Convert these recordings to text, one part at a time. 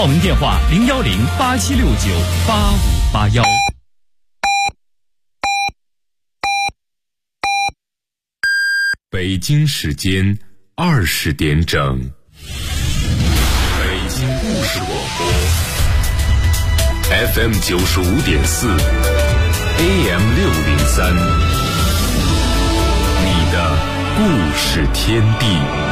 报名电话010-8769-8581。 北京时间20点整，北京故事广播 FM 95.4 AM 603，你的故事天地。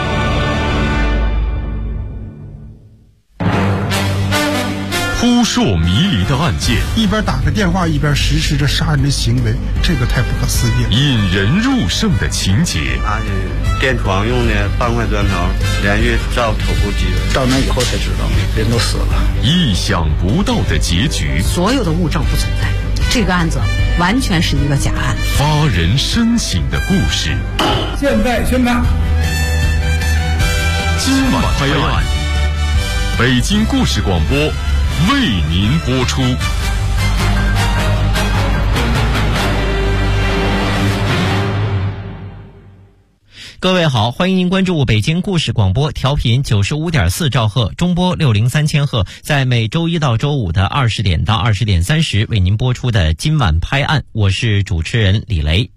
扑朔迷离的案件， 一边打着电话一边实施着杀人的行为，这个太不可思议了。 引人入胜的情节， 他是电窗用的半块砖头连续照头部击了， 到那以后才知道人都死了。 意想不到的结局， 所有的物证不存在，这个案子完全是一个假案。 发人深省的故事， 现在宣判， 今晚拍案，北京故事广播为您播出。 各位好，欢迎您关注北京故事广播，调频95.4兆赫，中波603千赫，在每周一到周五的20点到20点30为您播出的今晚拍案，我是主持人李雷。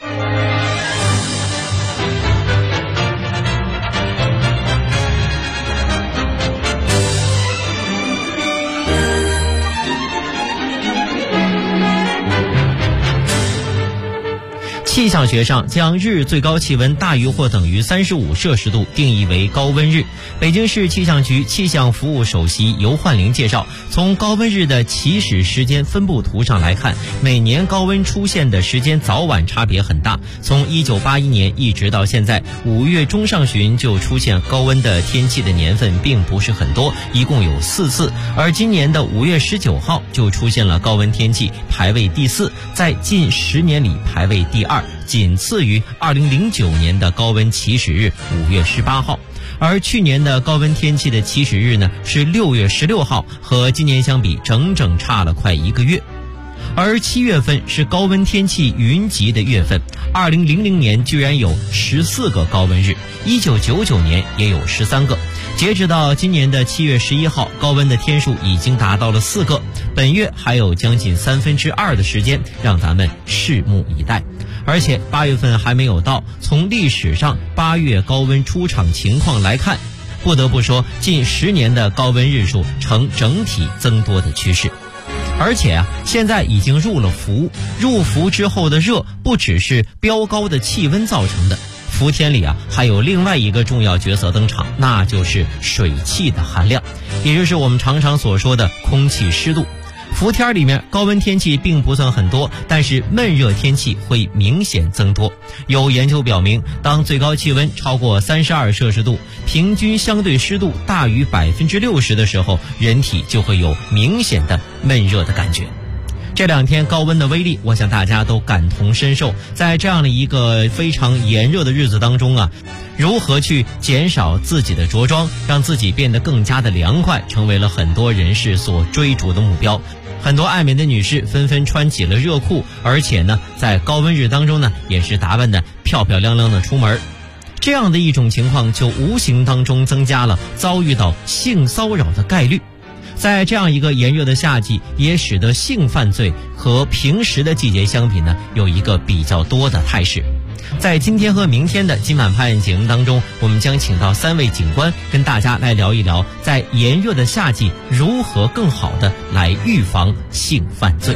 气象学上将日最高气温大于或等于35摄氏度定义为高温日。北京市气象局气象服务首席尤焕玲介绍，从高温日的起始时间分布图上来看，每年高温出现的时间早晚差别很大。从1981年一直到现在，5月中上旬就出现高温的天气的年份并不是很多，一共有4次。而今年的5月19号就出现了高温天气，排位第4，在近10年里排位第2。仅次于2009年的高温起始日5月18号，而去年的高温天气的起始日呢是6月16号，和今年相比整整差了快1个月。而7月份是高温天气云集的月份，2000年居然有14个高温日，1999年也有13个。截止到今年的7月11号，高温的天数已经达到了4个，本月还有将近2/3的时间，让咱们拭目以待。而且8月份还没有到，从历史上8月高温出场情况来看，不得不说近10年的高温日数呈整体增多的趋势。而且现在已经入了伏，入伏之后的热不只是飙高的气温造成的，伏天里还有另外一个重要角色登场，那就是水汽的含量，也就是我们常常所说的空气湿度。伏天里面高温天气并不算很多，但是闷热天气会明显增多。有研究表明，当最高气温超过32摄氏度，平均相对湿度大于60%的时候，人体就会有明显的闷热的感觉。这2天高温的威力，我想大家都感同身受。在这样的一个非常炎热的日子当中如何去减少自己的着装，让自己变得更加的凉快，成为了很多人士所追逐的目标。很多爱美的女士纷纷穿起了热裤，而且呢，在高温日当中呢，也是打扮得漂漂亮亮的出门。这样的一种情况，就无形当中增加了遭遇到性骚扰的概率。在这样一个炎热的夏季，也使得性犯罪和平时的季节相比呢，有一个比较多的态势。在今天和明天的今晚拍案节目当中，我们将请到3位警官跟大家来聊一聊，在炎热的夏季如何更好的来预防性犯罪。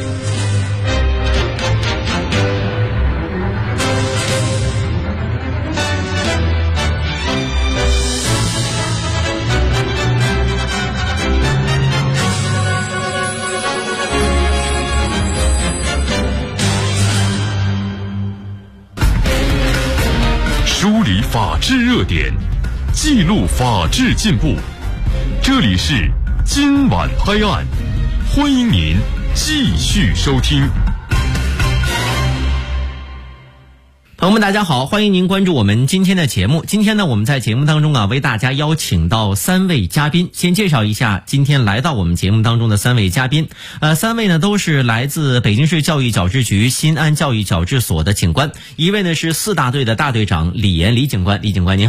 梳理法治热点，记录法治进步。这里是今晚拍案，欢迎您继续收听。 朋友们大家好，欢迎您关注我们今天的节目。今天呢，我们在节目当中为大家邀请到3位嘉宾。先介绍一下今天来到我们节目当中的3位嘉宾。3位呢都是来自北京市教育矫治局新安教育矫治所的警官。一位呢是4大队的大队长李岩李警官，李警官您好。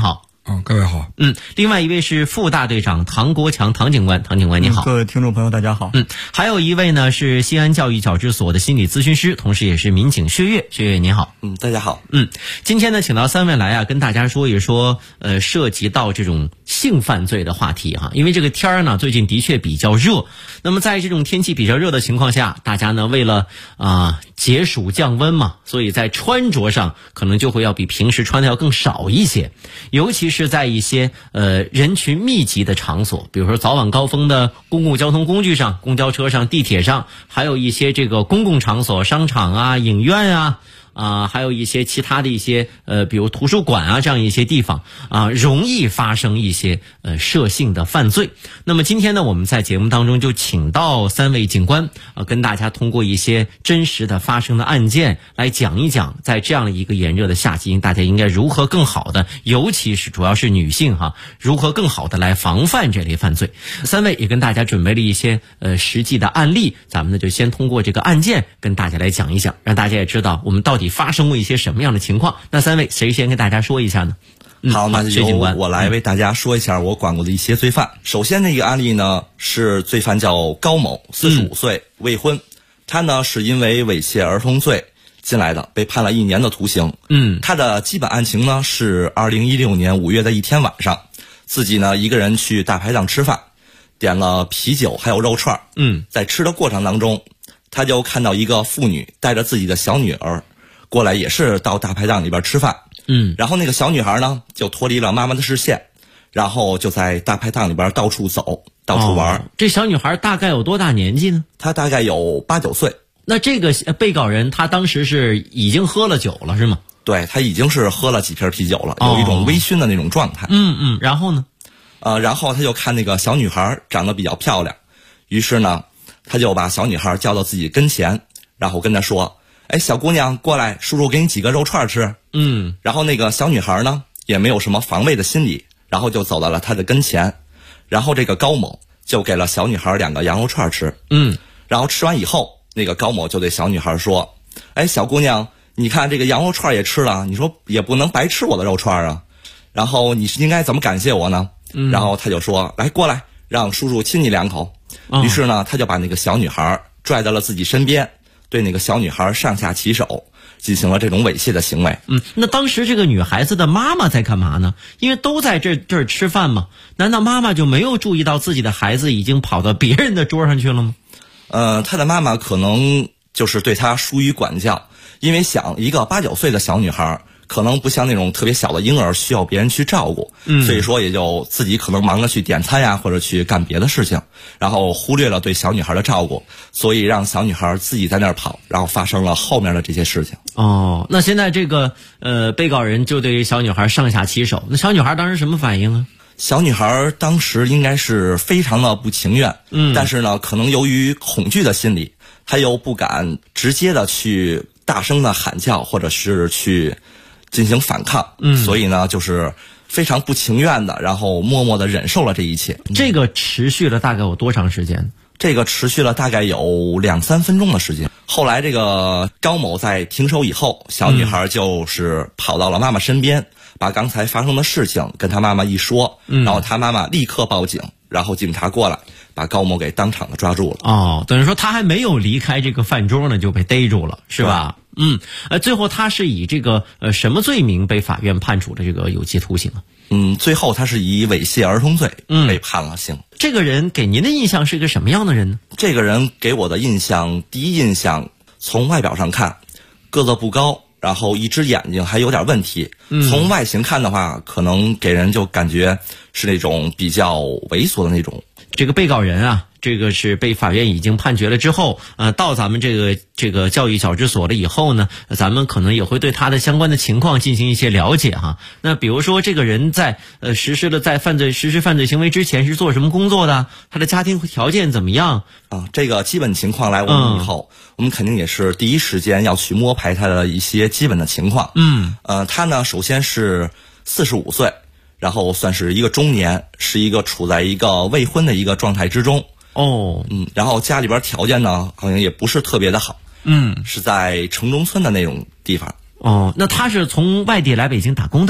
各位好。 另外一位是副大队长唐国强，唐警官，唐警官你好。 各位听众朋友大家好。 还有一位呢是西安教育矫治所的心理咨询师，同时也是民警薛岳，薛岳你好。 大家好。 今天呢请到3位来跟大家说一说涉及到这种性犯罪的话题因为这个天儿呢最近的确比较热，那么在这种天气比较热的情况下，大家呢为了解暑降温嘛，所以在穿着上可能就会要比平时穿的要更少一些，尤其是在一些人群密集的场所，比如说早晚高峰的公共交通工具上，公交车上、地铁上，还有一些这个公共场所，商场影院还有一些其他的一些比如图书馆这样一些地方容易发生一些涉性的犯罪。那么今天呢，我们在节目当中就请到3位警官跟大家通过一些真实的发生的案件来讲一讲，在这样的一个炎热的夏季，大家应该如何更好的，尤其是主要是女性如何更好的来防范这类犯罪。3位也跟大家准备了一些实际的案例，咱们呢就先通过这个案件跟大家来讲一讲，让大家也知道我们到底发生过一些什么样的情况。那3位谁先跟大家说一下呢？ 好，那就由我来为大家说一下我管过的一些罪犯。首先这个案例呢是罪犯叫高某，45岁，未婚。他呢是因为猥亵儿童罪进来的，被判了1年的徒刑。他的基本案情呢是2016年5月的一天晚上，自己呢一个人去大排档吃饭，点了啤酒还有肉串。在吃的过程当中，他就看到一个妇女带着自己的小女儿过来，也是到大排档里边吃饭。然后那个小女孩呢就脱离了妈妈的视线，然后就在大排档里边到处走，到处玩。 这小女孩大概有多大年纪呢？ 她大概有8、9岁。 那这个被告人他当时是已经喝了酒了是吗？ 对，他已经是喝了几瓶啤酒了，有一种微醺的那种状态。 然后呢？ 然后他就看那个小女孩长得比较漂亮，于是呢他就把小女孩叫到自己跟前，然后跟她说：“哎，小姑娘，过来，叔叔给你几个肉串吃。”然后那个小女孩呢也没有什么防卫的心理，然后就走到了他的跟前，然后这个高某就给了小女孩2个羊肉串吃。然后吃完以后，那个高某就对小女孩说：“哎，小姑娘，你看这个羊肉串也吃了，你说也不能白吃我的肉串啊，然后你是应该怎么感谢我呢？”然后他就说：“来，过来，让叔叔亲你2口。”于是呢他就把那个小女孩拽到了自己身边，对那个小女孩上下其手，进行了这种猥亵的行为。 那当时这个女孩子的妈妈在干嘛呢？因为都在这儿吃饭嘛，难道妈妈就没有注意到自己的孩子已经跑到别人的桌上去了吗？ 她的妈妈可能就是对她疏于管教，因为想一个8、9岁的小女孩可能不像那种特别小的婴儿需要别人去照顾，所以说也就自己可能忙着去点餐呀，或者去干别的事情，然后忽略了对小女孩的照顾，所以让小女孩自己在那儿跑，然后发生了后面的这些事情。 那现在这个被告人就对小女孩上下其手，那小女孩当时什么反应啊？ 小女孩当时应该是非常的不情愿，但是呢可能由于恐惧的心理，她又不敢直接的去大声的喊叫，或者是去进行反抗，所以呢就是非常不情愿的，然后默默的忍受了这一切。 这个持续了大概有多长时间？ 这个持续了大概有2、3分钟的时间。后来这个高某在停手以后，小女孩就是跑到了妈妈身边，把刚才发生的事情跟她妈妈一说，然后她妈妈立刻报警，然后警察过来把高某给当场的抓住了。 等于说他还没有离开这个饭桌呢就被逮住了，是吧？最后他是以这个什么罪名被法院判处的这个有期徒刑啊？ 最后他是以猥亵儿童罪被判了刑。 这个人给您的印象是一个什么样的人呢？ 这个人给我的印象，第一印象从外表上看，个子不高，然后一只眼睛还有点问题。从外形看的话，可能给人就感觉是那种比较猥琐的那种。 这个被告人这个是被法院已经判决了之后，到咱们这个教育矫治所了以后呢，咱们可能也会对他的相关的情况进行一些了解那比如说这个人在实施犯罪行为之前是做什么工作的？他的家庭条件怎么样？ 这个基本情况来我们以后，我们肯定也是第一时间要去摸排他的一些基本的情况。他呢首先是45岁。然后算是一个中年，是一个处在一个未婚的一个状态之中。然后家里边条件呢好像也不是特别的好。是在城中村的那种地方。 那他是从外地来北京打工的？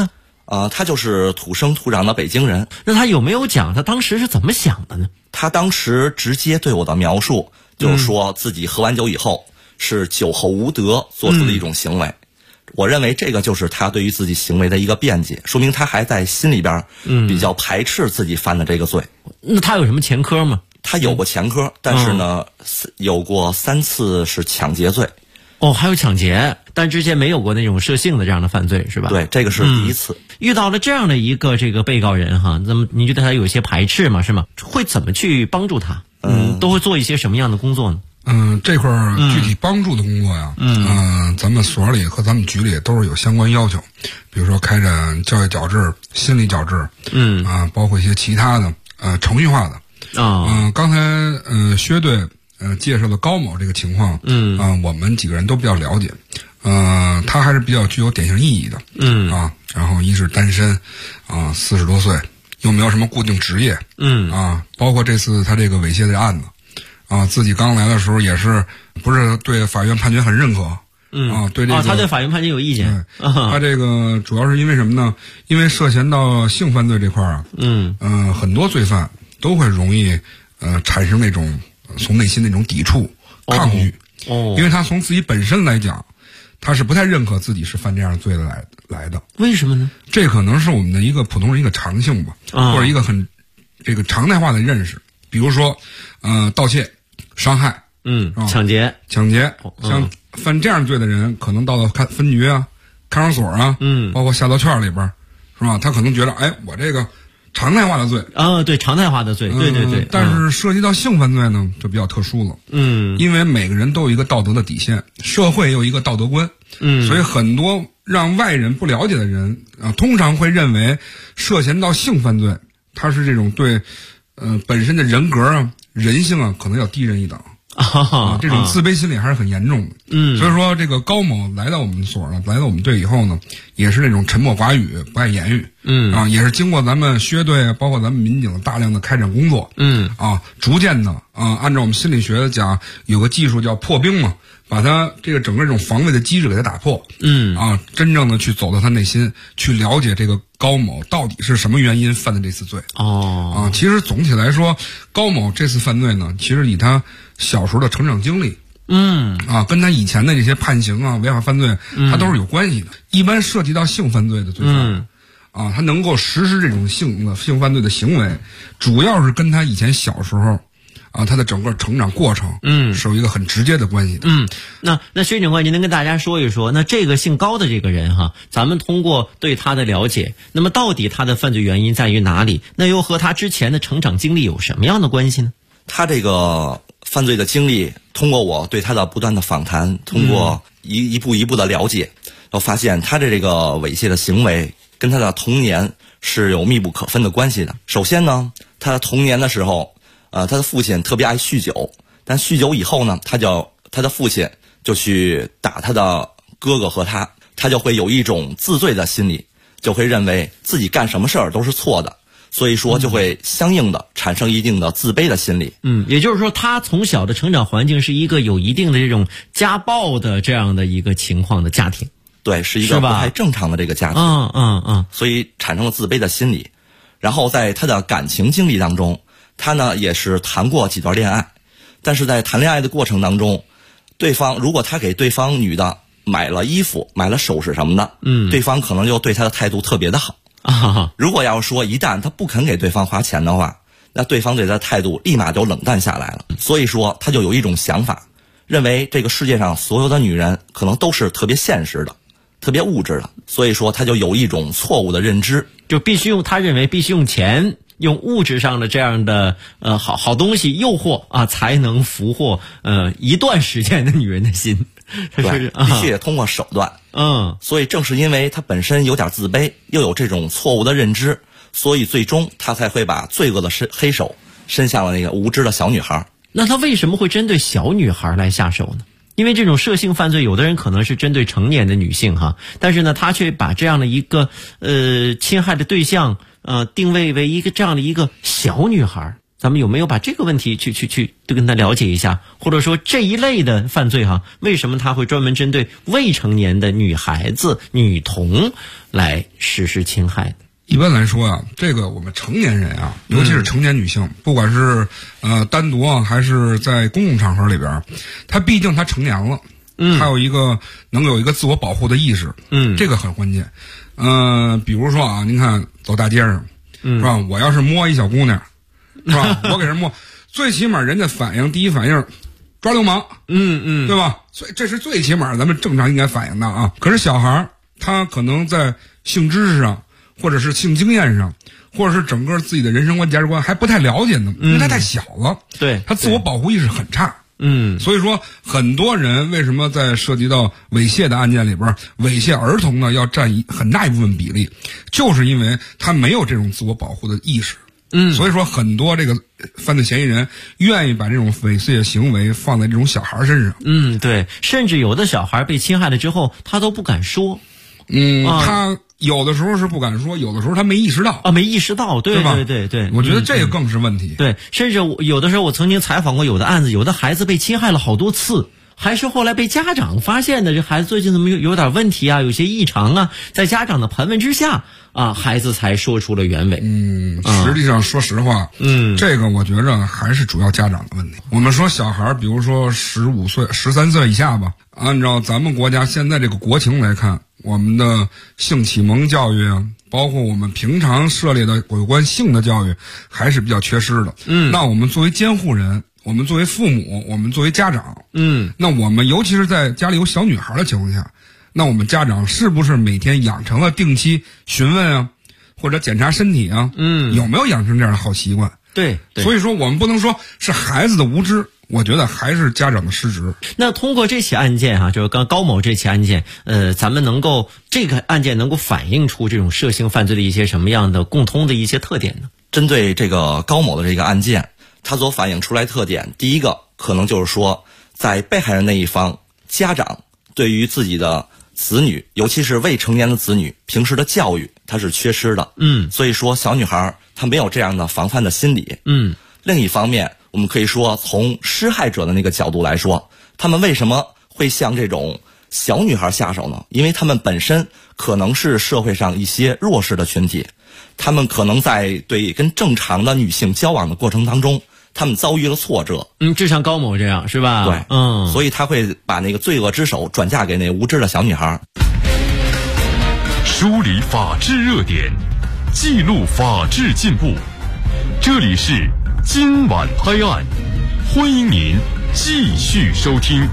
他就是土生土长的北京人。 那他有没有讲他当时是怎么想的呢？ 他当时直接对我的描述就是说自己喝完酒以后是酒后无德做出的一种行为。我认为这个就是他对于自己行为的一个辩解，说明他还在心里边比较排斥自己犯的这个罪。 那他有什么前科吗？ 他有过前科，但是呢，有过3次是抢劫罪。 哦，还有抢劫，但之前没有过那种涉性的这样的犯罪，是吧？ 对，这个是第一次。 遇到了这样的一个这个被告人哈，那么您觉得他有一些排斥吗？是吗？会怎么去帮助他？都会做一些什么样的工作呢？ 这块儿具体帮助的工作呀，咱们所里和咱们局里都是有相关要求，比如说开展教育矫治、心理矫治，包括一些其他的程序化的。刚才薛队介绍的高某这个情况，我们几个人都比较了解，他还是比较具有典型意义的，然后一是单身，40多岁，又没有什么固定职业，包括这次他这个猥亵的案子，自己刚来的时候也是不是对法院判决很认可，对这个他对法院判决有意见， 他这个主要是因为什么呢？因为涉嫌到性犯罪这块啊，很多罪犯都会容易产生那种从内心那种抵触、抗拒，因为他从自己本身来讲，他是不太认可自己是犯这样的罪的来的。 为什么呢？ 这可能是我们的一个普通人一个常性吧，或者一个很这个常态化的认识。比如说，盗窃、伤害， 抢劫， 像犯这样罪的人，可能到了分局啊、看守所啊，包括下到圈里边，是吧？他可能觉得，哎，我这个常态化的罪对，常态化的罪，对。 但是涉及到性犯罪呢，就比较特殊了，因为每个人都有一个道德的底线，社会有一个道德观，所以很多让外人不了解的人通常会认为涉嫌到性犯罪，他是这种对本身的人格啊、人性啊，可能要低人一等。这种自卑心理还是很严重的。所以说这个高某来到我们所呢，来到我们队以后呢，也是那种沉默寡语、不爱言语。也是经过咱们薛队，包括咱们民警大量的开展工作。逐渐的按照我们心理学讲，有个技术叫破冰嘛，把他这个整个这种防卫的机制给他打破。真正的去走到他内心，去了解这个高某到底是什么原因犯的这次罪。其实总体来说，高某这次犯罪呢，其实以他小时候的成长经历，跟他以前的这些判刑啊、违法犯罪，他都是有关系的。一般涉及到性犯罪的罪犯，他能够实施这种性犯罪的行为，主要是跟他以前小时候他的整个成长过程，是有一个很直接的关系的。 那薛警官，您能跟大家说一说，那这个姓高的这个人哈，咱们通过对他的了解，那么到底他的犯罪原因在于哪里？那又和他之前的成长经历有什么样的关系呢？ 他这个犯罪的经历，通过我对他的不断的访谈，通过一步一步的了解，我发现他的这个猥亵的行为跟他的童年是有密不可分的关系的。首先呢，他的童年的时候，他的父亲特别爱酗酒，但酗酒以后呢，他的父亲就去打他的哥哥和他就会有一种自罪的心理，就会认为自己干什么事儿都是错的，所以说就会相应的产生一定的自卑的心理。 也就是说，他从小的成长环境是一个有一定的这种家暴的这样的一个情况的家庭。 对，是一个不太正常的这个家庭。所以产生了自卑的心理。然后在他的感情经历当中，他呢也是谈过几段恋爱，但是在谈恋爱的过程当中，对方如果他给对方女的买了衣服、买了首饰什么的，对方可能就对他的态度特别的好。如果要说一旦他不肯给对方花钱的话，那对方对他的态度立马就冷淡下来了。所以说他就有一种想法，认为这个世界上所有的女人可能都是特别现实的、特别物质的，所以说他就有一种错误的认知， 就他认为必须用钱、用物质上的这样的好东西诱惑才能俘获一段时间的女人的心。 对，必须也通过手段。所以正是因为他本身有点自卑，又有这种错误的认知，所以最终他才会把罪恶的黑手伸向了那个无知的小女孩。 那他为什么会针对小女孩来下手呢？因为这种涉性犯罪，有的人可能是针对成年的女性但是呢，他却把这样的一个侵害的对象定位为这样的一个小女孩。 咱们有没有把这个问题去跟他了解一下，或者说这一类的犯罪为什么他会专门针对未成年的女孩子、女童来实施侵害的？ 一般来说这个我们成年人尤其是成年女性，不管是单独还是在公共场合里边，她毕竟她成年了，她有一个能有一个自我保护的意识，这个很关键。比如说您看走大街上，是吧？我要是摸一小姑娘，是吧？我给人摸，最起码人家第一反应抓流氓，对吧？所以这是最起码咱们正常应该反应的可是小孩他可能在性知识上，或者是性经验上，或者是整个自己的人生观价值观还不太了解呢，因为他太小了， 对， 他自我保护意识很差。所以说很多人为什么在涉及到猥亵的案件里边，猥亵儿童呢要占很大一部分比例，就是因为他没有这种自我保护的意识。所以说很多这个犯罪嫌疑人愿意把这种猥亵行为放在这种小孩身上。 对，甚至有的小孩被侵害了之后，他都不敢说。 他有的时候是不敢说，有的时候他没意识到没意识到，对吧？ 对， 我觉得这个更是问题。 对，甚至有的时候我曾经采访过有的案子，有的孩子被侵害了好多次，还是后来被家长发现的，这孩子最近怎么有点问题有些异常在家长的盘问之下孩子才说出了原委。 实际上说实话，这个我觉着还是主要家长的问题。我们说小孩，比如说15岁、13岁以下吧，按照咱们国家现在这个国情来看，我们的性启蒙教育包括我们平常涉猎的有关性的教育还是比较缺失的。那我们作为监护人，我们作为父母，我们作为家长，那我们尤其是在家里有小女孩的情况下，那我们家长是不是每天养成了定期询问或者检查身体有没有养成这样的好习惯？ 对， 所以说我们不能说是孩子的无知，我觉得还是家长的失职。 那通过这起案件就是高某这起案件，咱们这个案件能够反映出这种涉性犯罪的一些什么样的共通的一些特点呢？ 针对这个高某的这个案件，它所反映出来特点，第一个可能就是说，在被害人那一方，家长对于自己的子女，尤其是未成年的子女，平时的教育它是缺失的。所以说小女孩她没有这样的防范的心理。另一方面，我们可以说从施害者的那个角度来说，他们为什么会向这种小女孩下手呢？因为他们本身可能是社会上一些弱势的群体，他们可能在对跟正常的女性交往的过程当中，他们遭遇了挫折。 就像高某这样是吧？ 对，所以他会把那个罪恶之手转嫁给那无知的小女孩。 梳理法治热点，记录法治进步，这里是今晚拍案，欢迎您继续收听。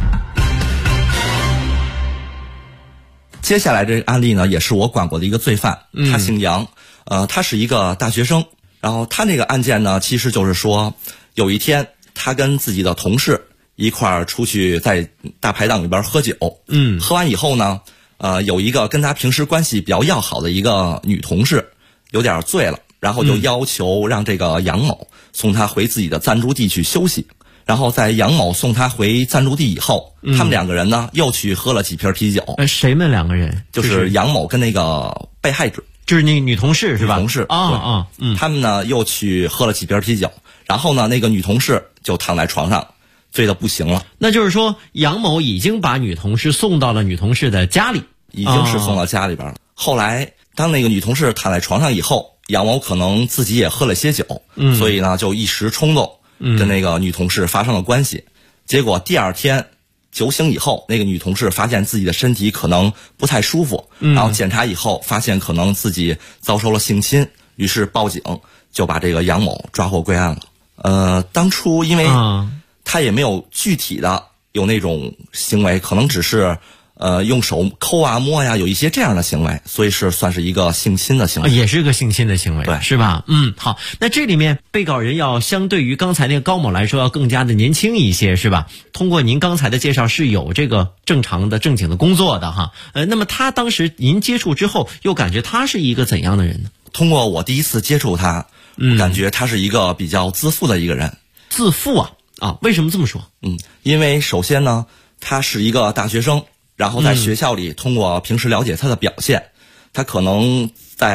接下来这个案例呢，也是我管过的一个罪犯，他姓杨，他是一个大学生。然后他那个案件呢，其实就是说，有一天他跟自己的同事一块儿出去在大排档里边喝酒，喝完以后呢，有一个跟他平时关系比较要好的一个女同事有点醉了，然后就要求让这个杨某送他回自己的暂住地去休息。然后在杨某送他回暂住地以后，他们两个人呢又去喝了几瓶啤酒。 谁们两个人？ 就是杨某跟那个被害者， 就是那女同事是吧？ 女同事他们呢又去喝了几瓶啤酒，然后呢那个女同事就躺在床上醉得不行了。 那就是说杨某已经把女同事送到了女同事的家里， 已经是送到家里边了。后来当那个女同事躺在床上以后，杨某可能自己也喝了些酒，所以呢就一时冲动跟那个女同事发生了关系。结果第二天酒醒以后，那个女同事发现自己的身体可能不太舒服，然后检查以后发现可能自己遭受了性侵，于是报警，就把这个杨某抓获归案了。当初因为他也没有具体的有那种行为，可能只是用手抠啊摸呀，有一些这样的行为，所以是算是一个性侵的行为， 也是个性侵的行为， 对， 是吧？好，那这里面被告人要相对于刚才那个高某来说要更加的年轻一些，是吧？通过您刚才的介绍是有这个正常的正经的工作的哈。那么他当时您接触之后，又感觉他是一个怎样的人呢？ 通过我第一次接触他，我感觉他是一个比较自负的一个人。 自负啊？为什么这么说？ 因为首先呢，他是一个大学生。然后在学校里，通过平时了解他的表现，他可能在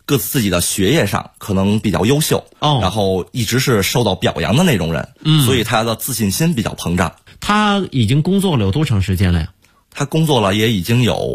各自己的学业上可能比较优秀，然后一直是受到表扬的那种人，所以他的自信心比较膨胀。 他已经工作了有多长时间了呀？ 他工作了也已经有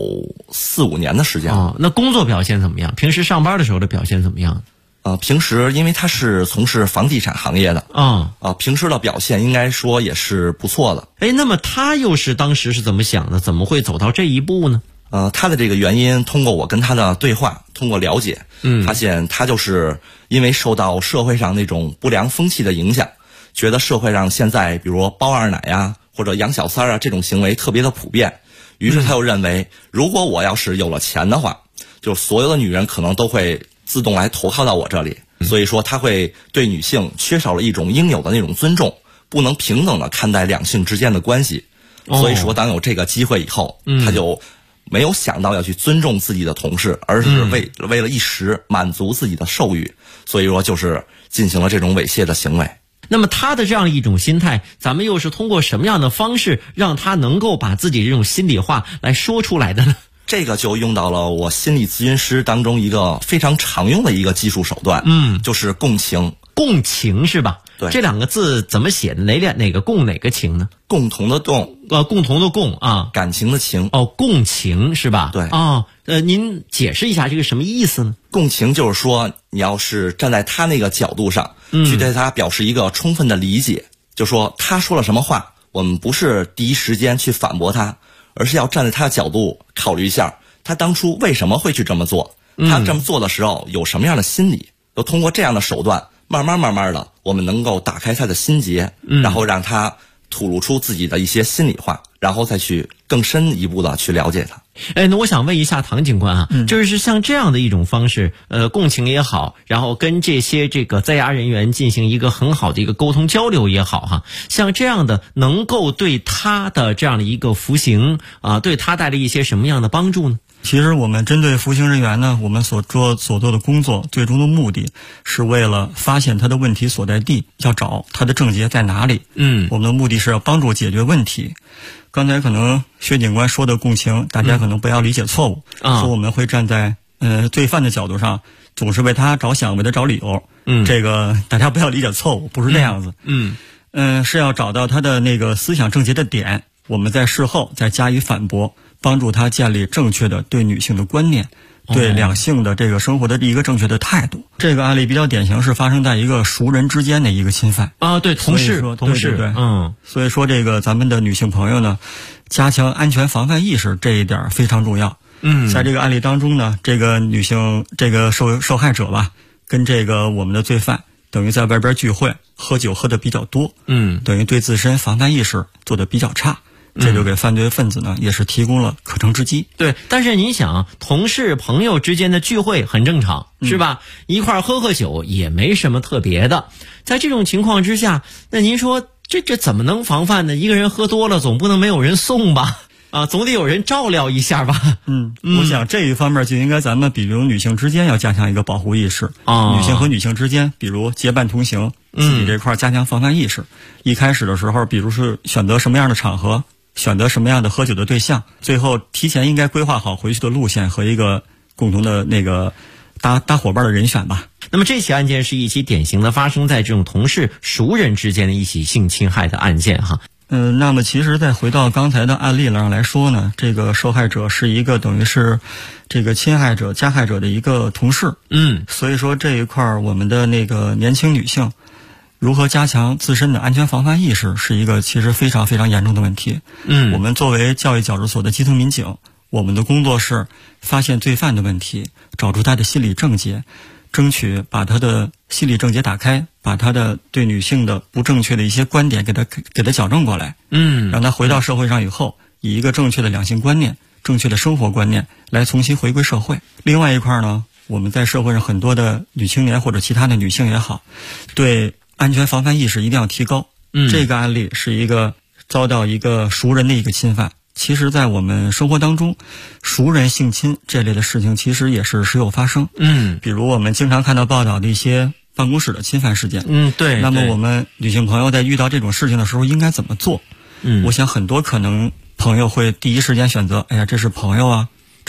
4、5年的时间了。 那工作表现怎么样？平时上班的时候的表现怎么样？ 平时因为他是从事房地产行业的，平时的表现应该说也是不错的。 那么他又是当时是怎么想的？怎么会走到这一步呢？ 他的这个原因，通过我跟他的对话，通过了解，发现他就是因为受到社会上那种不良风气的影响，觉得社会上现在比如包二奶呀，或者养小三啊这种行为特别的普遍，于是他又认为，如果我要是有了钱的话，就所有的女人可能都会自动来投靠到我这里，所以说他会对女性缺少了一种应有的那种尊重，不能平等的看待两性之间的关系。所以说当有这个机会以后，他就没有想到要去尊重自己的同事，而是为了一时满足自己的兽欲，所以说就是进行了这种猥亵的行为。 那么他的这样一种心态，咱们又是通过什么样的方式让他能够把自己这种心里话来说出来的呢？ 这个就用到了我心理咨询师当中一个非常常用的一个技术手段，就是共情。 共情是吧？ 对， 这2个字怎么写的？哪个共哪个情呢？ 共同的共， 共同的共啊， 感情的情。 共情是吧？ 对。 您解释一下这个什么意思呢？ 共情就是说，你要是站在他那个角度上，去对他表示一个充分的理解，就说他说了什么话，我们不是第一时间去反驳他，而是要站在他的角度考虑一下，他当初为什么会去这么做，他这么做的时候有什么样的心理，就通过这样的手段，慢慢的，我们能够打开他的心结，然后让他吐露出自己的一些心里话，然后再去更深一步的去了解他。 那我想问一下唐警官啊，就是像这样的一种方式，共情也好，然后跟这些在押人员进行一个很好的一个沟通交流也好哈，像这样的能够对他的这样的一个服刑对他带来一些什么样的帮助呢？ 其实我们针对服刑人员呢，我们所做的工作，最终的目的是为了发现他的问题所在地，要找他的症结在哪里。我们的目的是要帮助解决问题。刚才可能薛警官说的共情，大家可能不要理解错误，说我们会站在罪犯的角度上，总是为他着想，为他找理由。这个大家不要理解错误，不是这样子。是要找到他的那个思想症结的点，我们在事后再加以反驳，帮助他建立正确的对女性的观念，对两性的这个生活的一个正确的态度。这个案例比较典型，是发生在一个熟人之间的一个侵犯对，同事， 对，所以说这个咱们的女性朋友呢，加强安全防范意识这一点非常重要。在这个案例当中呢，这个女性这个受害者吧，跟这个我们的罪犯等于在外边聚会喝酒喝的比较多，等于对自身防范意识做的比较差。这就给犯罪分子呢也是提供了可乘之机。 对，但是您想，同事朋友之间的聚会很正常，是吧？一块喝酒也没什么特别的。在这种情况之下，那您说这怎么能防范呢？一个人喝多了，总不能没有人送吧？总得有人照料一下吧。 我想这一方面就应该咱们比如女性之间要加强一个保护意识。女性和女性之间，比如结伴同行，自己这块加强防范意识。一开始的时候，比如是选择什么样的场合，选择什么样的喝酒的对象，最后提前应该规划好回去的路线和一个共同的那个搭伙伴的人选吧。 那么这起案件是一起典型的发生在这种同事熟人之间的一起性侵害的案件哈。 那么其实再回到刚才的案例上来说呢，这个受害者是一个等于是这个侵害者加害者的一个同事。所以说这一块我们的那个年轻女性如何加强自身的安全防范意识，是一个其实非常非常严重的问题。我们作为教育矫治所的基层民警，我们的工作是发现罪犯的问题，找出他的心理症结，争取把他的心理症结打开，把他的对女性的不正确的一些观点给他矫正过来。让他回到社会上以后，以一个正确的两性观念、正确的生活观念来重新回归社会。另外一块呢，我们在社会上很多的女青年或者其他的女性也好，对安全防范意识一定要提高。这个案例是一个遭到一个熟人的一个侵犯。其实在我们生活当中，熟人性侵这类的事情其实也是时有发生。比如我们经常看到报道的一些办公室的侵犯事件。 对。 那么我们女性朋友在遇到这种事情的时候应该怎么做？我想很多可能朋友会第一时间选择，哎呀，这是朋友啊，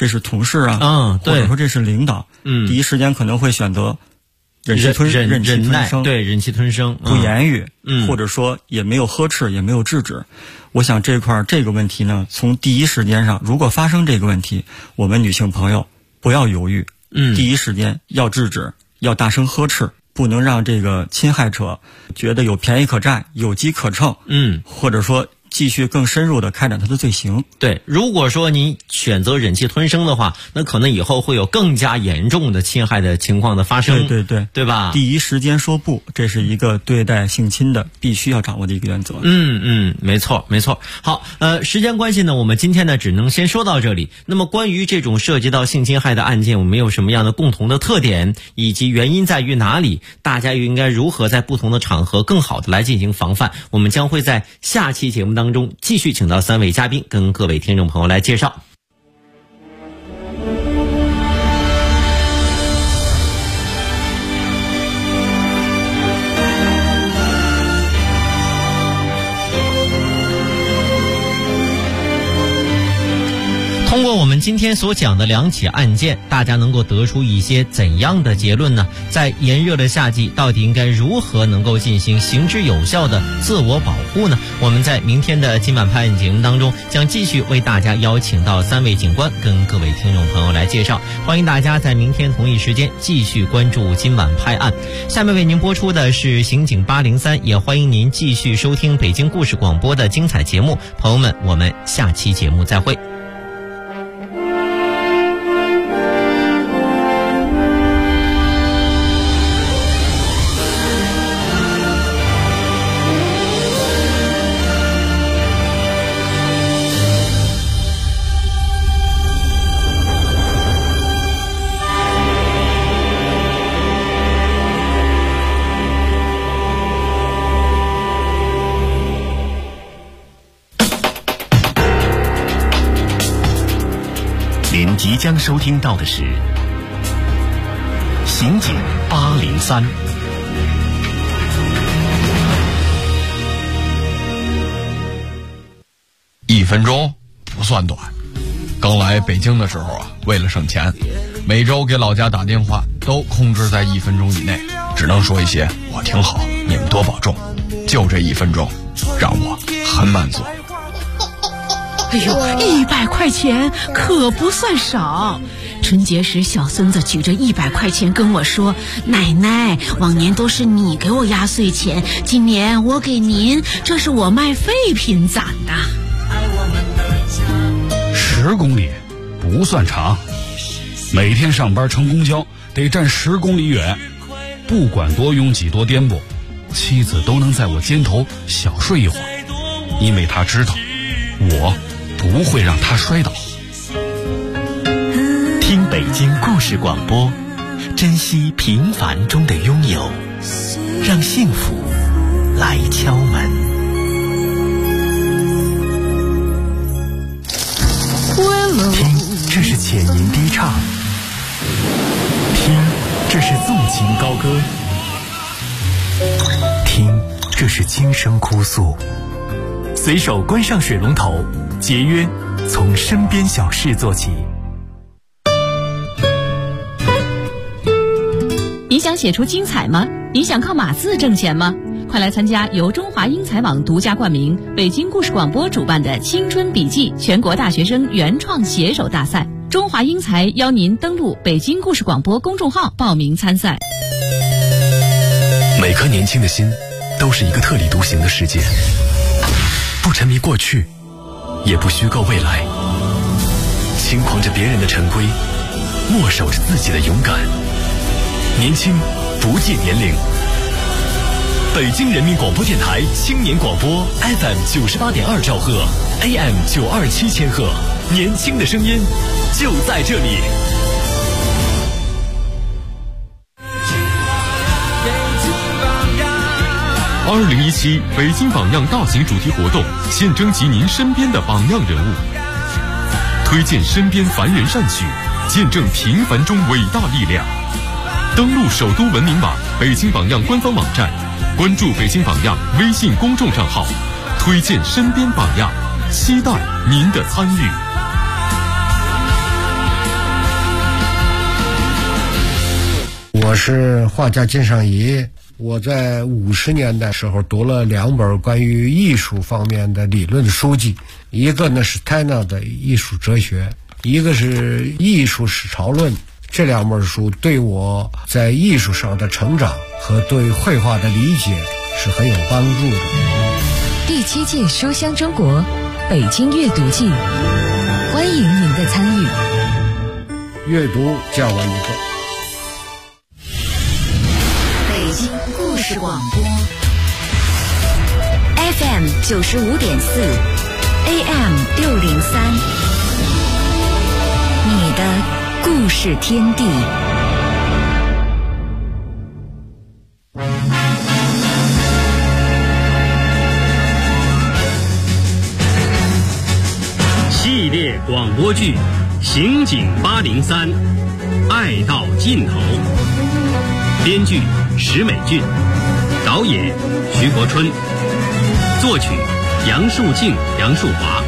这是同事啊，或者说这是领导，第一时间可能会选择忍气吞声， 对，忍气吞声， 不言语，或者说也没有呵斥，也没有制止。我想这个问题呢，从第一时间上，如果发生这个问题，我们女性朋友不要犹豫，第一时间要制止，要大声呵斥，不能让这个侵害者觉得有便宜可占，有机可乘，或者说继续更深入的开展他的罪行。 对，如果说您选择忍气吞声的话，那可能以后会有更加严重的侵害的情况的发生。 对吧？第一时间说不，这是一个对待性侵的必须要掌握的一个原则。 没错。好，时间关系呢，我们今天呢只能先说到这里。那么关于这种涉及到性侵害的案件，我们有什么样的共同的特点，以及原因在于哪里？大家又应该如何在不同的场合更好的来进行防范？我们将会在下期节目当中继续请到3位嘉宾跟各位听众朋友来介绍。通过我们今天所讲的2起案件，大家能够得出一些怎样的结论呢？在炎热的夏季，到底应该如何能够进行行之有效的自我保护呢？我们在明天的今晚拍案节目当中，将继续为大家邀请到3位警官跟各位听众朋友来介绍。欢迎大家在明天同一时间继续关注今晚拍案。下面为您播出的是刑警803，也欢迎您继续收听北京故事广播的精彩节目。朋友们，我们下期节目再会。 您即将收听到的是刑警803。 1分钟不算短。刚来北京的时候啊，为了省钱，每周给老家打电话都控制在1分钟以内，只能说一些我挺好，你们多保重。就这1分钟，让我很满足。 哎呦，100块钱可不算少。春节时，小孙子举着100块钱跟我说：“奶奶，往年都是你给我压岁钱，今年我给您，这是我卖废品攒的。 ”10公里不算长，每天上班乘公交得站10公里远，不管多拥挤多颠簸，妻子都能在我肩头小睡一会儿，因为她知道我不会让他摔倒。 听北京故事广播，珍惜平凡中的拥有，让幸福来敲门。听，这是浅吟低唱；听，这是纵情高歌；听，这是轻声哭诉。随手关上水龙头，节约从身边小事做起。 你想写出精彩吗？你想靠码字挣钱吗？快来参加由中华英才网独家冠名、北京故事广播主办的青春笔记全国大学生原创写手大赛。中华英才邀您登录北京故事广播公众号报名参赛。 每颗年轻的心都是一个特立独行的世界，不沉迷过去，也不虚构未来，轻狂着别人的陈规，默守着自己的勇敢。年轻不计年龄。北京人民广播电台青年广播 FM 98.2兆赫 AM 927千赫，年轻的声音就在这里。 2017北京榜样大型主题活动，现征集您身边的榜样人物，推荐身边凡人善举，见证平凡中伟大力量。登录首都文明网、北京榜样官方网站，关注北京榜样微信公众账号，推荐身边榜样，期待您的参与。 我是画家金尚仪，我在50年代时候读了2本关于艺术方面的理论书籍，一个呢是 Tanner 的艺术哲学，一个是艺术史潮论。这2本书对我在艺术上的成长和对绘画的理解是很有帮助的。 第7届书香中国北京阅读季，欢迎您的参与。 阅读叫我一个。 北京故事广播 FM 95.4 AM 603，你的故事天地。 系列广播剧《刑警803》，爱到尽头。编剧石美俊，导演徐国春，作曲杨树静、杨树华。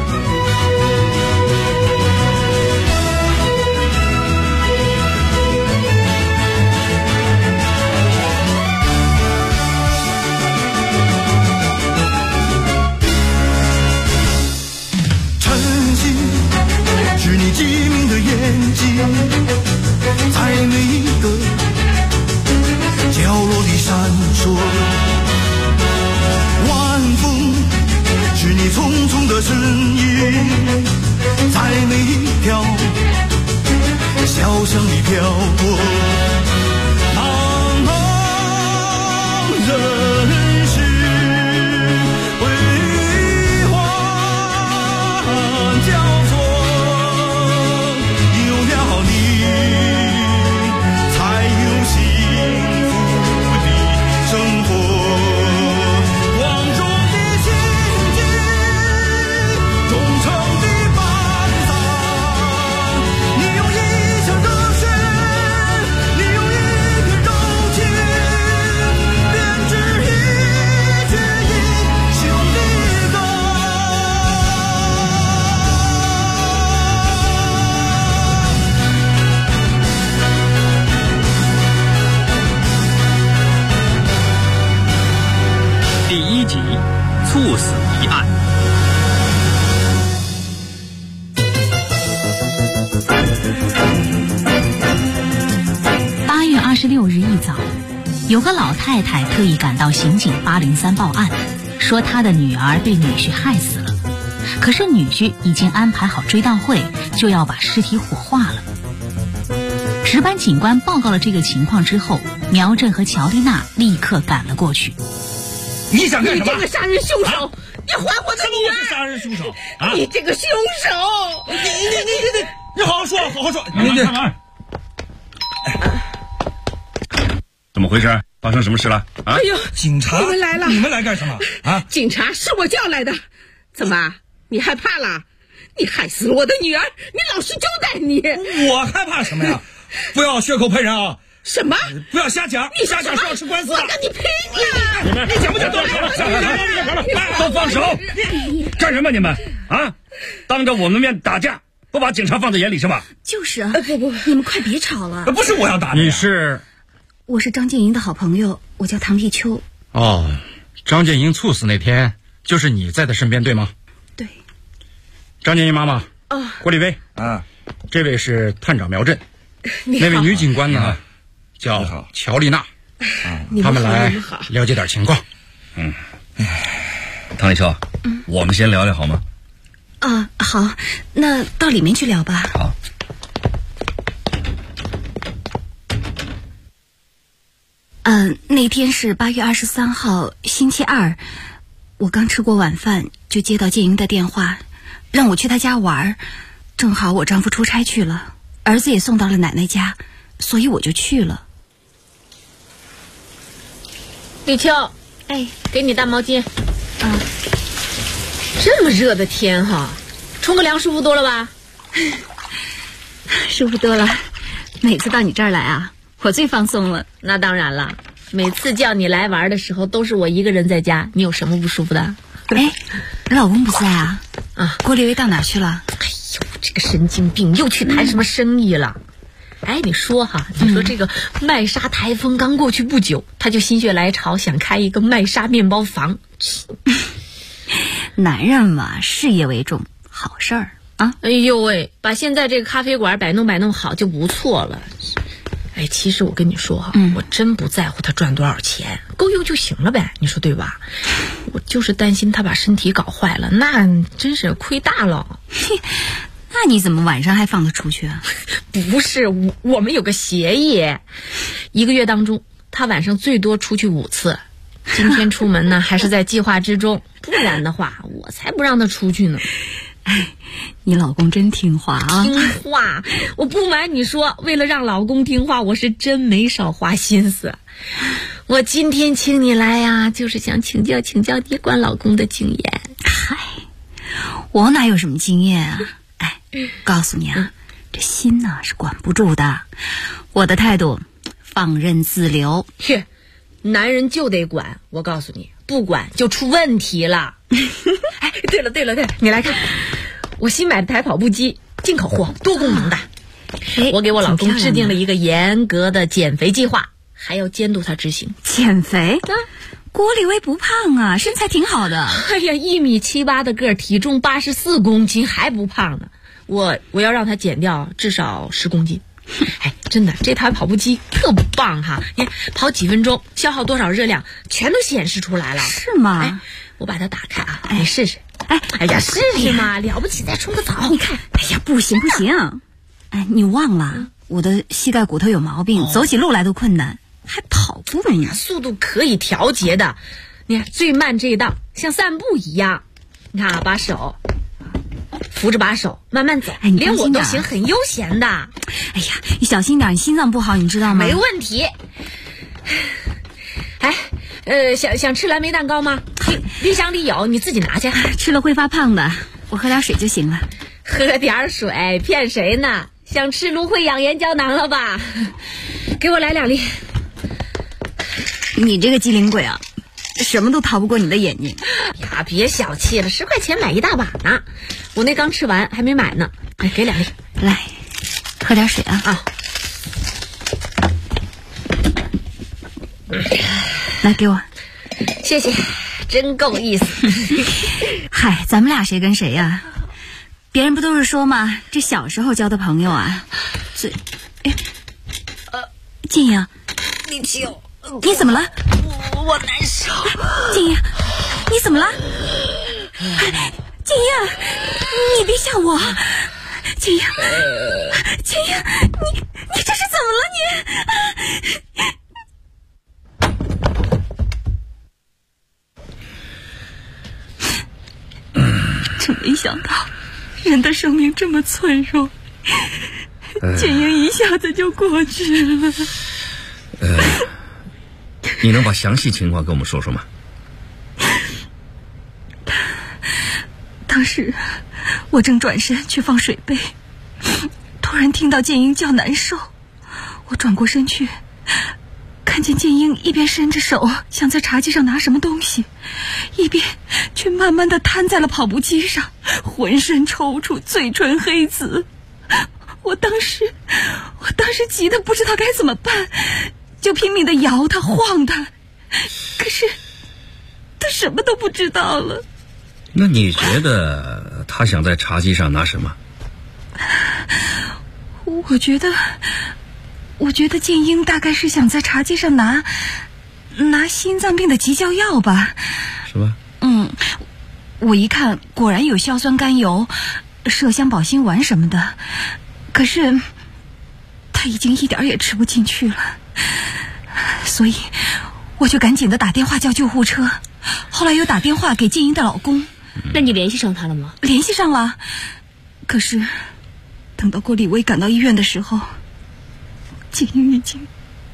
是你机灵的眼睛，在每一个角落里闪烁。晚风是你匆匆的身影，在每一条小巷里飘过。茫茫人世辉煌交错。 猝死一案。 8月26日一早，有个老太太特意赶到刑警803报案，说她的女儿被女婿害死了。可是女婿已经安排好追悼会，就要把尸体火化了。值班警官报告了这个情况之后，苗振和乔丽娜立刻赶了过去。 你想干什么？ 你这个杀人凶手！你还我的女儿！ 什么是杀人凶手啊！ 你这个凶手！ 你好好说，好好说。 干嘛？怎么回事？发生什么事了？啊！ 哎呦， 警察！ 你们来了！ 你们来干什么？啊！ 警察是我叫来的。怎么？你害怕了？你害死了我的女儿！你老实交代你！ 我害怕什么呀？不要血口喷人啊！ 什么？ 不要瞎讲！ 你瞎讲是要吃官司的！ 我跟你拼了！ 你讲不讲？ 都放手！干什么你们啊？当着我们面打架，不把警察放在眼里是吧？ 就是啊！不，你们快别吵了！ 不是我要打你！ 你是？ 我是张建营的好朋友，我叫唐碧秋。 哦，张建营猝死那天，就是你在他身边对吗？ 对。 张建营妈妈。 啊。 郭立威。 啊。 这位是探长苗振。 你好。 那位女警官呢？叫乔丽娜，他们来了解点情况。 唐立秋，我们先聊聊好吗？ 啊，好，那到里面去聊吧。 好。 那天是8月23号，星期二，我刚吃过晚饭，就接到建营的电话，让我去他家玩。正好我丈夫出差去了，儿子也送到了奶奶家，所以我就去了。 立秋， 哎， 给你大毛巾。啊，这么热的天哈，冲个凉舒服多了吧？ 舒服多了。每次到你这儿来啊，我最放松了。 那当然了，每次叫你来玩的时候，都是我一个人在家，你有什么不舒服的？ 哎，你老公不在啊？ 啊， 郭立威到哪去了？ 哎呦，这个神经病又去谈什么生意了？ 哎，你说这个麦莎台风刚过去不久，他就心血来潮想开一个麦莎面包房。 男人嘛，事业为重，好事儿啊！ 哎呦喂，把现在这个咖啡馆摆弄好就不错了。哎，其实我跟你说我真不在乎他赚多少钱，够用就行了呗，你说对吧？我就是担心他把身体搞坏了，那真是亏大了。 那你怎么晚上还放他出去啊？ 不是，我们有个协议，1个月当中他晚上最多出去5次。今天出门呢还是在计划之中，不然的话我才不让他出去呢。 哎，你老公真听话啊！ 听话，我不瞒你说，为了让老公听话，我是真没少花心思。我今天请你来呀，就是想请教你管老公的经验。 嗨，我哪有什么经验啊？哎，告诉你啊，这心呢是管不住的。我的态度，放任自流。 切，男人就得管，我告诉你，不管就出问题了。哎，对了，你来看，我新买的台跑步机，进口货，多功能的。我给我老公制定了一个严格的减肥计划，还要监督他执行。 减肥？郭立威不胖啊，身材挺好的。 哎呀，1.78米的个儿，体重84公斤，还不胖呢。我要让他减掉至少10公斤。哎，真的，这台跑步机特棒哈！你看跑几分钟，消耗多少热量，全都显示出来了。 是吗？ 哎，我把它打开啊，你试试。哎呀，试试嘛，了不起，再冲个澡。 你看，哎呀，不行。哎，你忘了我的膝盖骨头有毛病，走起路来都困难，还跑步呢？ 速度可以调节的。你看最慢这一档像散步一样，你看把手扶着把手慢慢走， 哎，你连我都行，很悠闲的。 哎呀，你小心点，你心脏不好，你知道吗？ 没问题。哎，想吃蓝莓蛋糕吗？冰箱里有，你自己拿去。 吃了会发胖的，我喝点水就行了。 喝点水？骗谁呢？想吃芦荟养颜胶囊了吧？给我来2粒。 你这个机灵鬼啊，什么都逃不过你的眼睛。 呀，别小气了，10块钱买一大把呢。我那刚吃完，还没买呢。哎，给2粒。 来，喝点水啊。来，给我。 谢谢，真够意思。 嗨，咱们俩谁跟谁呀？别人不都是说吗？这小时候交的朋友啊，静莹， 你听， 你怎么了？ 我难受。 静莹，你怎么了？静莹，你别吓我。静莹，你这是怎么了你？真没想到人的生命这么脆弱，建英一下子就过去了。 你能把详细情况跟我们说说吗？ 当时我正转身去放水杯，突然听到建英叫难受，我转过身去，看见建英一边伸着手想在茶几上拿什么东西，一边却慢慢地瘫在了跑步机上，浑身抽搐，嘴唇黑紫。我当时急得不知道该怎么办，就拼命地摇他晃他，可是他什么都不知道了。 那你觉得他想在茶几上拿什么？ 我觉得建英大概是想在茶几上拿心脏病的急救药吧。 是吧？ 我一看果然有硝酸甘油、麝香保心丸什么的，可是他已经一点也吃不进去了，所以我就赶紧的打电话叫救护车，后来又打电话给建英的老公。 那你联系上他了吗？ 联系上了，可是等到郭立威赶到医院的时候，建英已经……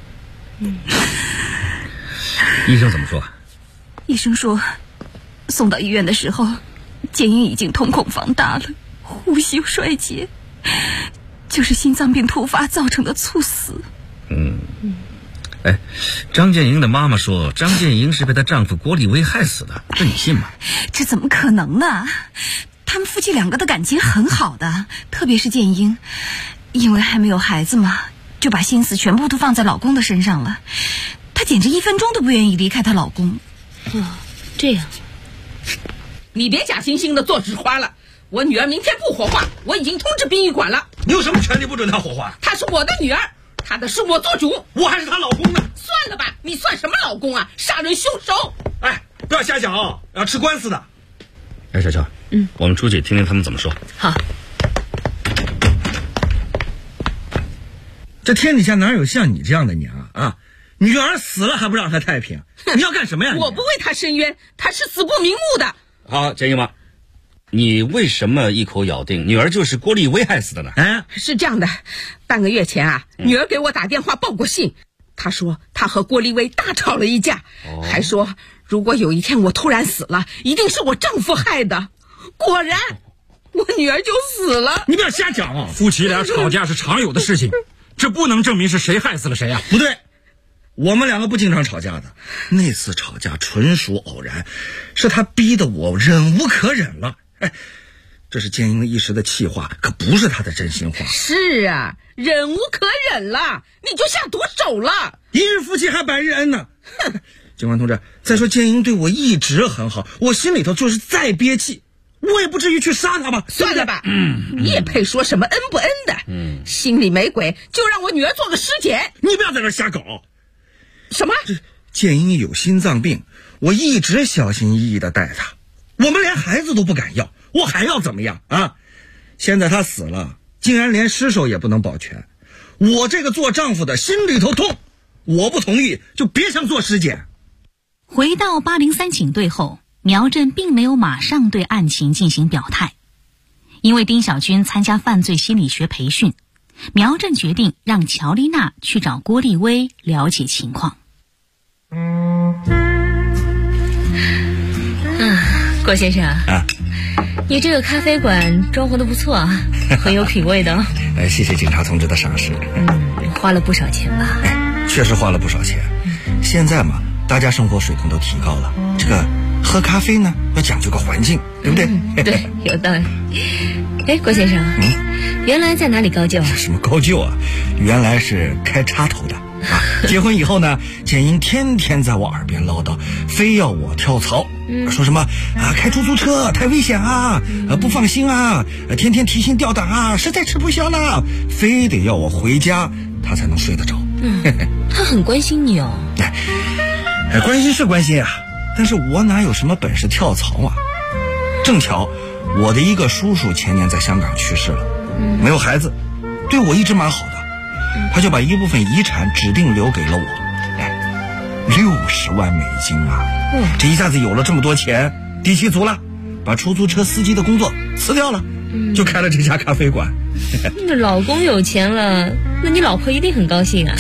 医生怎么说？ 医生说送到医院的时候，建英已经瞳孔放大了，呼吸衰竭，就是心脏病突发造成的猝死。 哎，张建英的妈妈说张建英是被她丈夫郭立威害死的，这你信吗？ 这怎么可能呢？他们夫妻2个的感情很好的，特别是建英，因为还没有孩子嘛， 就把心思全部都放在老公的身上了。她简直1分钟都不愿意离开她老公。 这样，你别假惺惺的做纸花了。我女儿明天不火化，我已经通知殡仪馆了。 你有什么权利不准她火化？ 她是我的女儿，她的事我做主， 我还是她老公呢。 算了吧，你算什么老公啊？杀人凶手！ 哎，不要瞎讲啊，要吃官司的。 哎，小乔，我们出去听听他们怎么说。 好。 这天底下哪有像你这样的娘啊？女儿死了还不让她太平，你要干什么呀？ 我不为她申冤，她是死不瞑目的。 好，建英妈，你为什么一口咬定女儿就是郭丽薇害死的呢？ 是这样的，半个月前啊，女儿给我打电话报过信，她说她和郭丽薇大吵了一架，还说如果有一天我突然死了，一定是我丈夫害的。果然，我女儿就死了。 你不要瞎讲啊！夫妻俩吵架是常有的事情，这不能证明是谁害死了谁啊。 不对，我们两个不经常吵架的，那次吵架纯属偶然，是他逼得我忍无可忍了。哎，这是建英一时的气话，可不是他的真心话。 是啊，忍无可忍了，你就下毒手了。 一日夫妻还百日恩呢。哼，警官同志，再说建英对我一直很好，我心里头就是再憋气，我也不至于去杀他吧。 算了吧，你也配说什么恩不恩的？心里没鬼，就让我女儿做个尸检。 你不要在这瞎搞。 什么？ 建英有心脏病，我一直小心翼翼地待她，我们连孩子都不敢要，我还要怎么样啊？现在她死了，竟然连尸首也不能保全，我这个做丈夫的心里头痛，我不同意就别想做尸检。 回到803警队后，苗振并没有马上对案情进行表态，因为丁小军参加犯罪心理学培训，苗振决定让乔丽娜去找郭丽薇了解情况。 郭先生啊，你这个咖啡馆装潢的不错啊，很有品味的哦。 谢谢警察同志的赏识。 花了不少钱吧？ 确实花了不少钱。现在嘛，大家生活水平都提高了，这个喝咖啡呢要讲究个环境，对不对？ 对，有道理。郭先生，原来在哪里高就？ 什么高就啊？原来是开插头的。结婚以后呢，建英天天在我耳边唠叨，非要我跳槽，说什么开出租车太危险啊，不放心啊，天天提心吊胆啊，实在吃不消了，非得要我回家他才能睡得着。 他很关心你哦。 关心是关心啊，但是我哪有什么本事跳槽啊？正巧我的一个叔叔前年在香港去世了，没有孩子，对我一直蛮好的，他就把一部分遗产指定留给了我，60万美金啊！这一下子有了这么多钱，底气足了，把出租车司机的工作辞掉了，就开了这家咖啡馆。 那老公有钱了，那你老婆一定很高兴啊。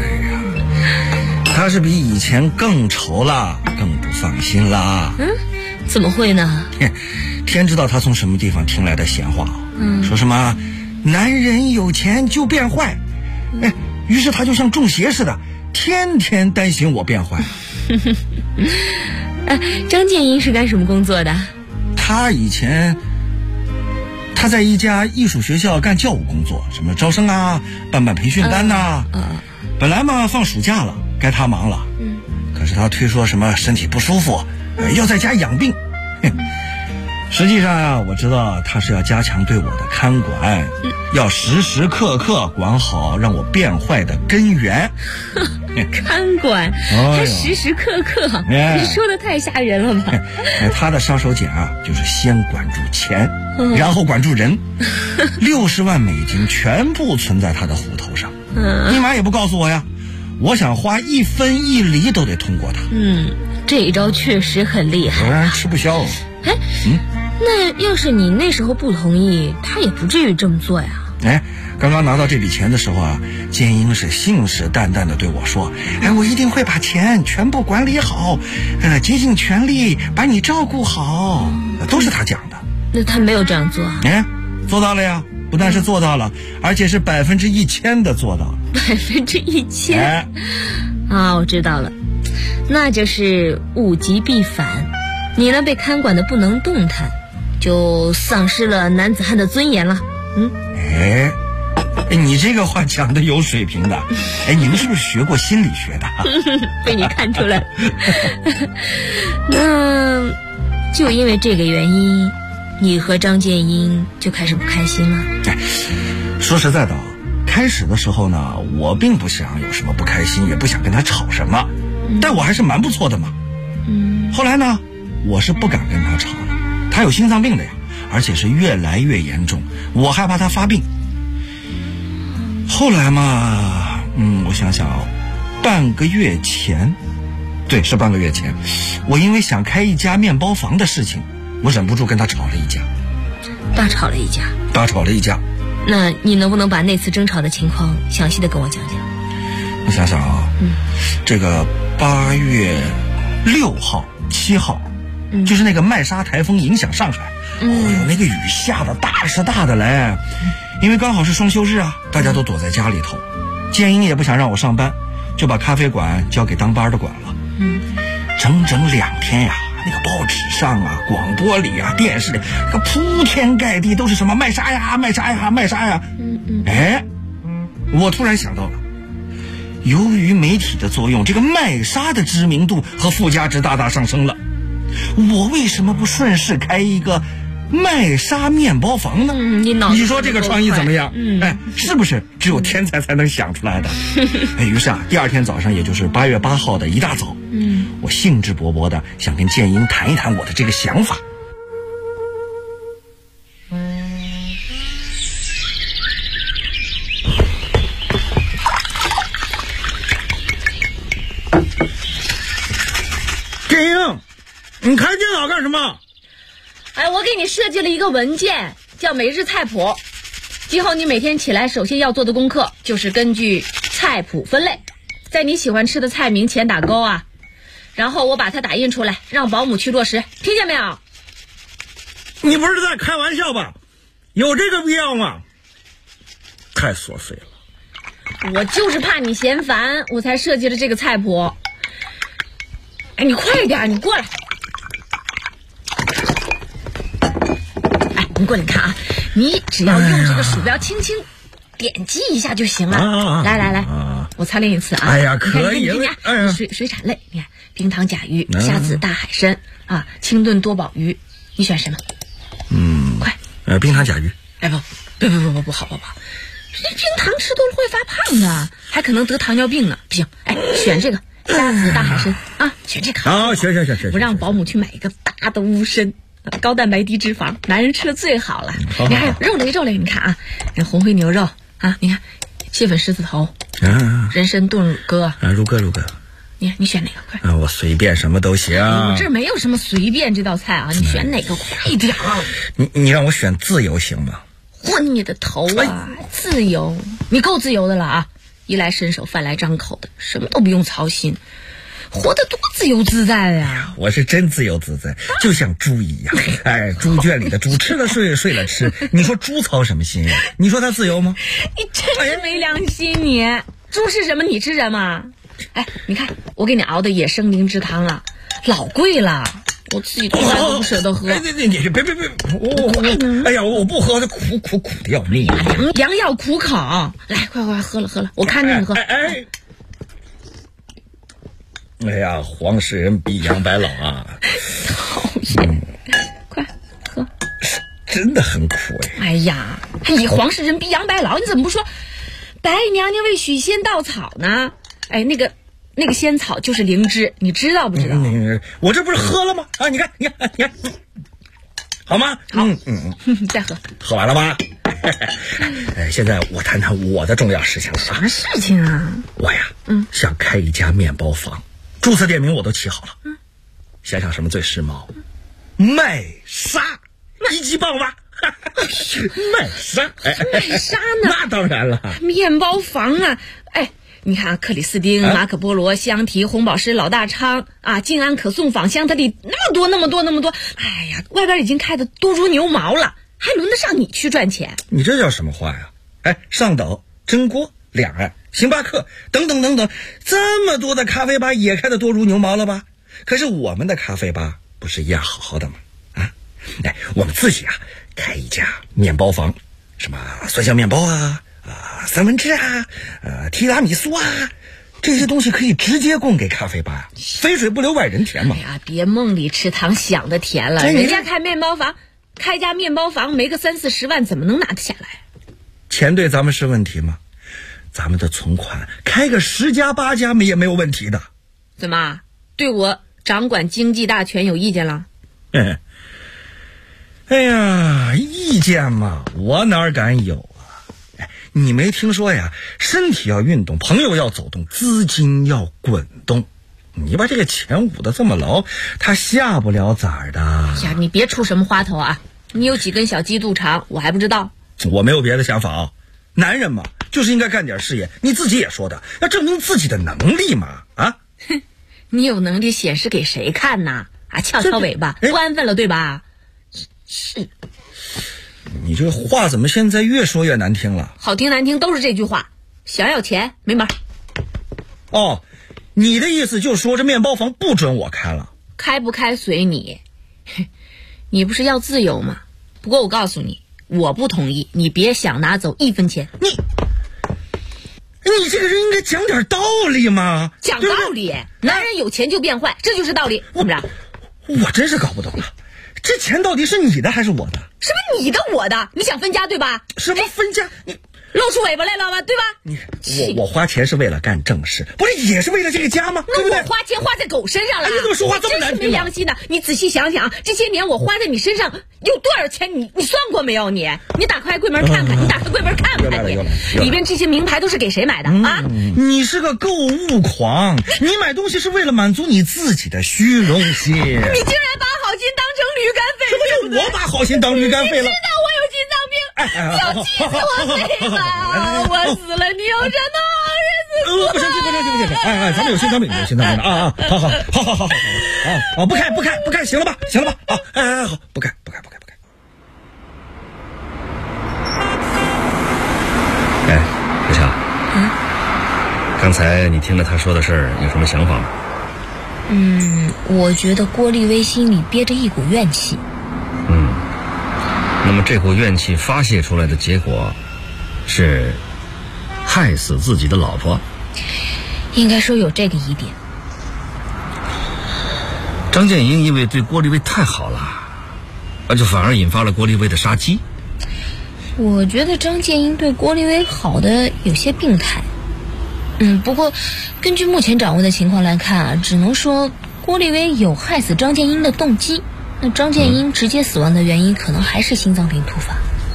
他是比以前更愁了，更不放心了。 怎么会呢？ 天知道他从什么地方听来的闲话，说什么男人有钱就变坏，于是他就像中邪似的，天天担心我变坏。 张建英是干什么工作的？ 他以前在一家艺术学校干教务工作，什么招生啊，办培训单呐。本来嘛放暑假了，该他忙了。可是他推说什么身体不舒服，要在家养病。实际上啊，我知道他是要加强对我的看管，要时时刻刻管好让我变坏的根源。 看管，还时时刻刻，你说的太吓人了吧？ 他的杀手锏啊，就是先管住钱，然后管住人。60万美金全部存在他的户头上，密码也不告诉我呀。我想花1分1厘都得通过他。 这一招确实很厉害， 让人吃不消。 那要是你那时候不同意，他也不至于这么做呀。 刚刚拿到这笔钱的时候啊，建英是信誓旦旦地对我说，我一定会把钱全部管理好，竭尽全力把你照顾好，都是他讲的。 那他没有这样做啊？ 做到了呀，不但是做到了，而且是1000%的做到了。 1000%？我知道了，那就是物极必反。你呢，被看管的不能动弹，就丧失了男子汉的尊严了。 哎，你这个话讲的有水平的。哎，你们是不是学过心理学的？ 被你看出来。那就因为这个原因，你和张建英就开始不开心了？ 哎，说实在的，开始的时候呢，我并不想有什么不开心，也不想跟他吵什么，但我还是蛮不错的嘛。后来呢，我是不敢跟他吵了，他有心脏病的呀，而且是越来越严重，我害怕他发病。后来嘛，我想想啊，半个月前，对，是半个月前，我因为想开一家面包房的事情，我忍不住跟他吵了一架。 大吵了一架？ 大吵了一架。 那你能不能把那次争吵的情况详细的跟我讲讲？ 我想想啊，这个8月6号、7号，就是那个麦莎台风影响上海，那个雨下的大是大的嘞。因为刚好是双休日啊，大家都躲在家里头，建英也不想让我上班，就把咖啡馆交给当班的管了。整整2天呀，那个报纸上啊、广播里啊、电视里，那个铺天盖地都是什么麦莎呀、麦莎呀、麦莎呀。哎，我突然想到了，由于媒体的作用，这个麦莎的知名度和附加值大大上升了。我为什么不顺势开一个麦莎面包房呢？你说这个创意怎么样？哎，是不是只有天才才能想出来的？哎，于是啊，第2天早上，也就是8月8号的一大早，我兴致勃勃的想跟建英谈一谈我的这个想法。 建英，你开电脑干什么？ 哎，我给你设计了一个文件，叫每日菜谱。今后你每天起来首先要做的功课就是根据菜谱分类，在你喜欢吃的菜名前打勾啊，然后我把它打印出来，让保姆去落实，听见没有？ 你不是在开玩笑吧？有这个必要吗？太琐碎了。 我就是怕你嫌烦，我才设计了这个菜谱。哎，你快点，你过来。你过来看啊，你只要用这个鼠标轻轻点击一下就行了。来，我操练一次啊！ 哎呀，可以了。 水产类，你看冰糖甲鱼、虾子、大海参啊，清炖多宝鱼，你选什么？ 快，冰糖甲鱼。 哎不好，这冰糖吃多了会发胖的，还可能得糖尿病呢。不行，哎，选这个虾子、大海参啊，选这个。 好，选。 我让保姆去买一个大的乌参。高蛋白低脂肪，男人吃的最好了。你还有肉类，你看啊，红灰牛肉啊，你看蟹粉狮子头，人参炖乳鸽， 乳鸽。 你选哪个？快！ 我随便什么都行。 我这没有什么随便这道菜啊，你选哪个快点儿。 你让我选自由行吗？ 混你的头啊！自由，你够自由的了啊！衣来伸手，饭来张口的，什么都不用操心。活得多自由自在呀！ 我是真自由自在，就像猪一样。哎，猪圈里的猪，吃了睡，睡了吃。你说猪操什么心呀？你说它自由吗？ 你真是没良心你！猪吃什么你吃什么？哎，你看我给你熬的野生灵芝汤了，老贵了，我自己从来都不舍得喝。 你别！哎呀，我不喝，它苦的要命。 良药苦口，来，快喝了，我看着你喝。 哎呀，黄世仁比杨白老啊！ 讨厌，快喝！ 真的很苦哎！ 哎呀，你黄世仁比杨白老，你怎么不说白娘娘为许仙稻草呢？哎，那个仙草就是灵芝，你知道不知道？ 我这不是喝了吗？啊，你看，好吗？ 好，再喝。 喝完了吧？现在我谈谈我的重要事情了。 什么事情啊？ 我呀，想开一家面包房。注册店名我都起好了，想想什么最时髦？麦莎，一级棒吧？麦莎， 麦莎呢？ 那当然了， 面包房啊！哎，你看啊，克里斯汀、马可波罗、香缇、红宝石、老大昌啊，静安可颂、仿香特利，那么多！哎呀，外边已经开的多如牛毛了，还轮得上你去赚钱？ 你这叫什么话呀？哎，上岛、真锅、两岸、星巴克等等，这么多的咖啡吧也开得多如牛毛了吧？可是我们的咖啡吧不是一样好好的吗？啊，我们自己啊开一家面包房，什么酸香面包啊三文治啊，提拉米苏啊，这些东西可以直接供给咖啡吧，肥水不流外人田嘛。 哎呀，别梦里吃糖想的甜了，人家开面包房，开家面包房没个30-40万怎么能拿得下来？ 钱对咱们是问题吗？咱们的存款开个10家8家也没有问题的。 怎么对我掌管经济大权有意见了？ 哎呀，意见嘛，我哪敢有啊！你没听说呀？身体要运动，朋友要走动，资金要滚动。你把这个钱捂得这么牢，它下不了崽儿的。 呀，你别出什么花头啊！你有几根小鸡肚肠，我还不知道。 我没有别的想法啊，男人嘛，就是应该干点事业。你自己也说的，要证明自己的能力嘛，啊！ 哼，你有能力显示给谁看呢？啊，翘尾巴，不安分了，对吧？是。 你这话怎么现在越说越难听了？ 好听难听都是这句话。想要钱没门。 哦，你的意思就是说这面包房不准我开了？ 开不开随你。你不是要自由吗？不过我告诉你，我不同意，你别想拿走1分钱。你这个人应该讲点道理嘛。 讲道理？男人有钱就变坏，这就是道理。怎么着？ 我真是搞不懂了，这钱到底是你的还是我的？ 什么你的我的？你想分家对吧？ 什么分家？你露出尾巴来了吧，对吧？ 我花钱是为了干正事，不是也是为了这个家吗？ 那我花钱花在狗身上了。 你怎么说话这么难听？ 真是没良心的！你仔细想想，这些年我花在你身上有多少钱？你算过没有？你打开柜门看看，你打开柜门看看，里边这些名牌都是给谁买的啊？ 你是个购物狂，你买东西是为了满足你自己的虚荣心。你竟然把好心当成驴肝肺， 这不就我把好心当驴肝肺了？ 你知道我有心脏病，要气死我肺了！我死了，你有什么好日子过？ 不行，咱们有心脏病，有心脏病的啊！好，不开，行了吧？好，好，不开。 小强，刚才你听了他说的事儿，有什么想法吗？ 我觉得郭立威心里憋着一股怨气。 那么这股怨气发泄出来的结果是害死自己的老婆？ 应该说有这个疑点。 张建英因为对郭立威太好了，就反而引发了郭立威的杀机。 我觉得张建英对郭立威好的有些病态。不过根据目前掌握的情况来看啊，只能说郭立威有害死张建英的动机。那张建英直接死亡的原因可能还是心脏病突发。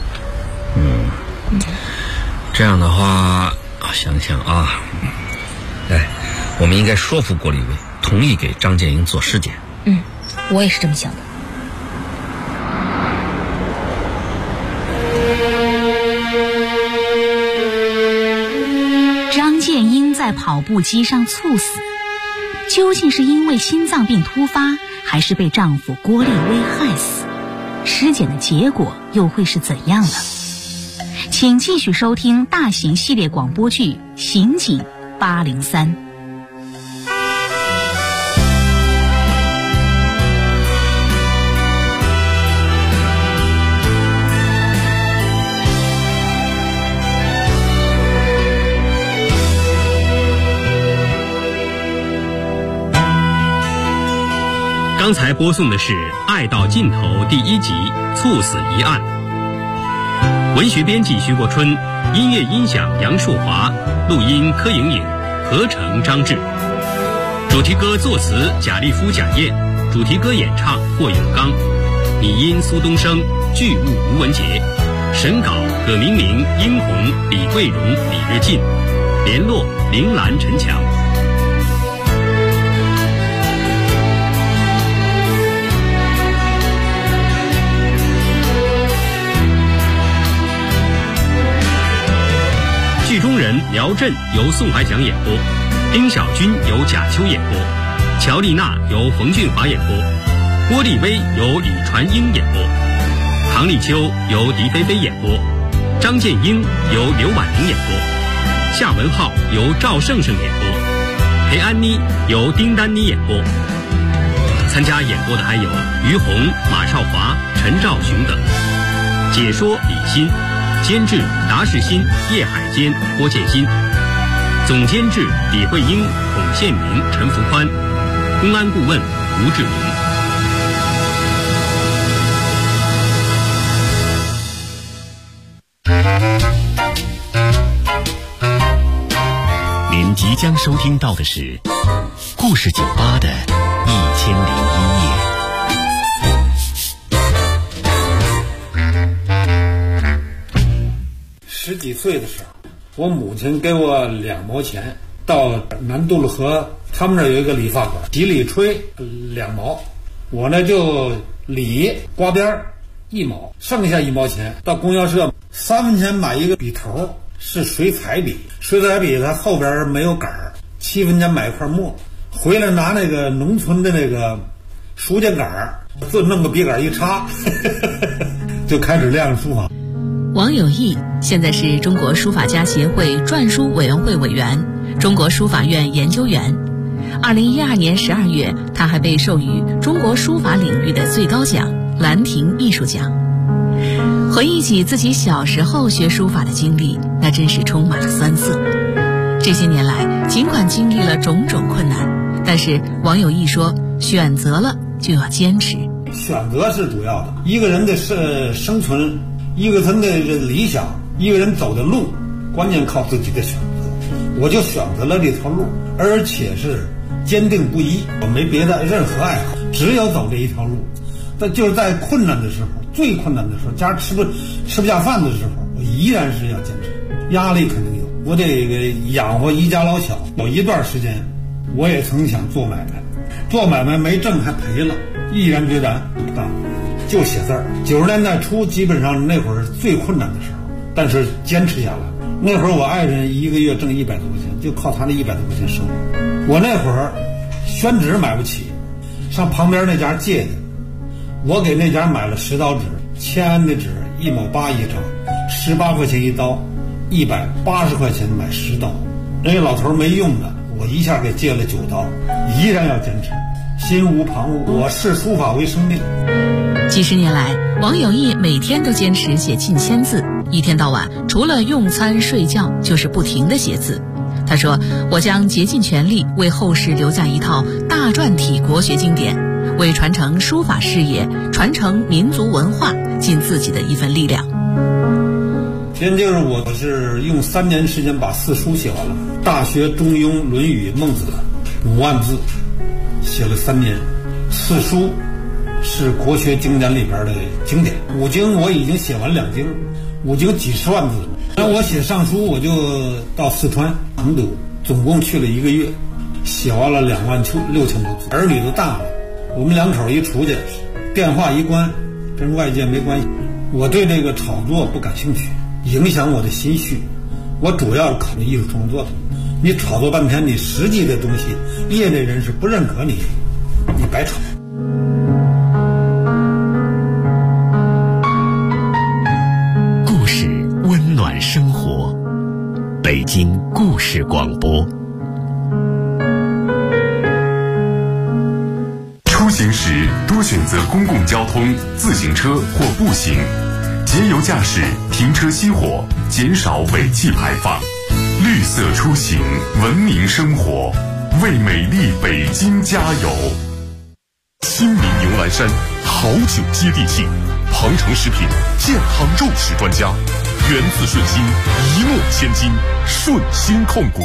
这样的话，想想啊，我们应该说服郭立威同意给张建英做尸检。 我也是这么想的。 张建英在跑步机上猝死，究竟是因为心脏病突发，还是被丈夫郭立威害死？尸检的结果又会是怎样呢？请继续收听大型系列广播剧《刑警803》。 刚才播送的是《爱到尽头》第1集《猝死一案》，文学编辑徐国春，音乐音响杨树华，录音柯莹莹，合成张志。主题歌作词贾立夫、贾燕，主题歌演唱霍永刚，拟音苏东升，剧务吴文杰，审稿葛明明、殷红、李桂荣、李日进，联络铃兰、陈强。剧中人苗震由宋怀强演播，丁小军由贾秋演播，乔丽娜由冯俊华演播，郭立威由李传英演播，唐立秋由狄菲菲演播，张建英由刘婉玲演播，夏文浩由赵胜胜演播，裴安妮由丁丹妮演播。参加演播的还有于红、马少华、陈兆雄等。解说李欣， 监制达世新、叶海坚、郭建新，总监制李慧英、孔宪明、陈福宽，公安顾问吴志明。 您即将收听到的是故事酒吧的1001夜。 10几岁的时候，我母亲给我2毛钱，到南渡路河，他们那儿有一个理发馆，洗理吹2毛，我呢就理刮边1毛，剩下1毛钱到供销社3分钱买一个笔头，是水彩笔，水彩笔它后边没有杆儿，7分钱买一块墨，回来拿那个农村的那个书架杆儿，就弄个笔杆一插，就开始练书法。 王有义现在是中国书法家协会篆书委员会委员、中国书法院研究员。2012年12月，他还被授予中国书法领域的最高奖兰亭艺术奖。回忆起自己小时候学书法的经历，那真是充满了酸涩。这些年来，尽管经历了种种困难，但是王有义说，选择了就要坚持。 选择是主要的，一个人的生存，一个人的理想，一个人走的路，关键靠自己的选择。我就选择了这条路，而且是坚定不移，我没别的任何爱好，只有走这一条路。但就是在困难的时候，最困难的时候，家吃不下饭的时候，我依然是要坚持。压力肯定有，我得养活一家老小。有一段时间，我也曾想做买卖，做买卖没挣还赔了，毅然决然不干，就写字儿。90年代初，基本上那会儿最困难的时候，但是坚持下来。那会儿我爱人1个月挣100多块钱，就靠他那100多块钱生活。我那会儿宣纸买不起，上旁边那家借的，我给那家买了10刀纸，签安的纸1毛8一张，18块钱一刀，180块钱买10刀。那个老头没用的，我一下给借了9刀，依然要坚持，心无旁骛。我视书法为生命。 几十年来，王有义每天都坚持写近1000字，一天到晚除了用餐睡觉就是不停地写字。他说，我将竭尽全力为后世留下一套大篆体国学经典，为传承书法事业、传承民族文化尽自己的一份力量。 先就是我是用3年时间把4书写完了，《大学》《中庸》《论语》《孟子》5万字，写了3年。4书是国学经典里边的经典，5经我已经写完2经，5经几十万字。那我写上书，我就到四川成都，总共去了1个月，写完了26000多字。儿女都大了，我们2口一出去，电话一关，跟外界没关系。我对这个炒作不感兴趣，影响我的心绪。我主要考虑艺术创作的，你炒作半天，你实际的东西，业内人士不认可你，你白炒。 故事温暖生活，北京故事广播。 出行时多选择公共交通、自行车或步行，节油驾驶，停车熄火，减少尾气排放。绿色出行，文明生活，为美丽北京加油！新民牛栏山，好酒接地气，庞城食品健康肉食专家，源自顺心，一诺千金，顺心控股。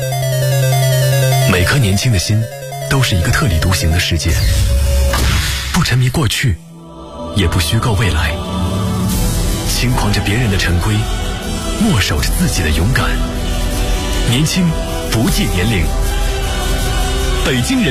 每颗年轻的心都是一个特立独行的世界，不沉迷过去，也不虚构未来，轻狂着别人的陈规，默守着自己的勇敢。年轻不计年龄，北京人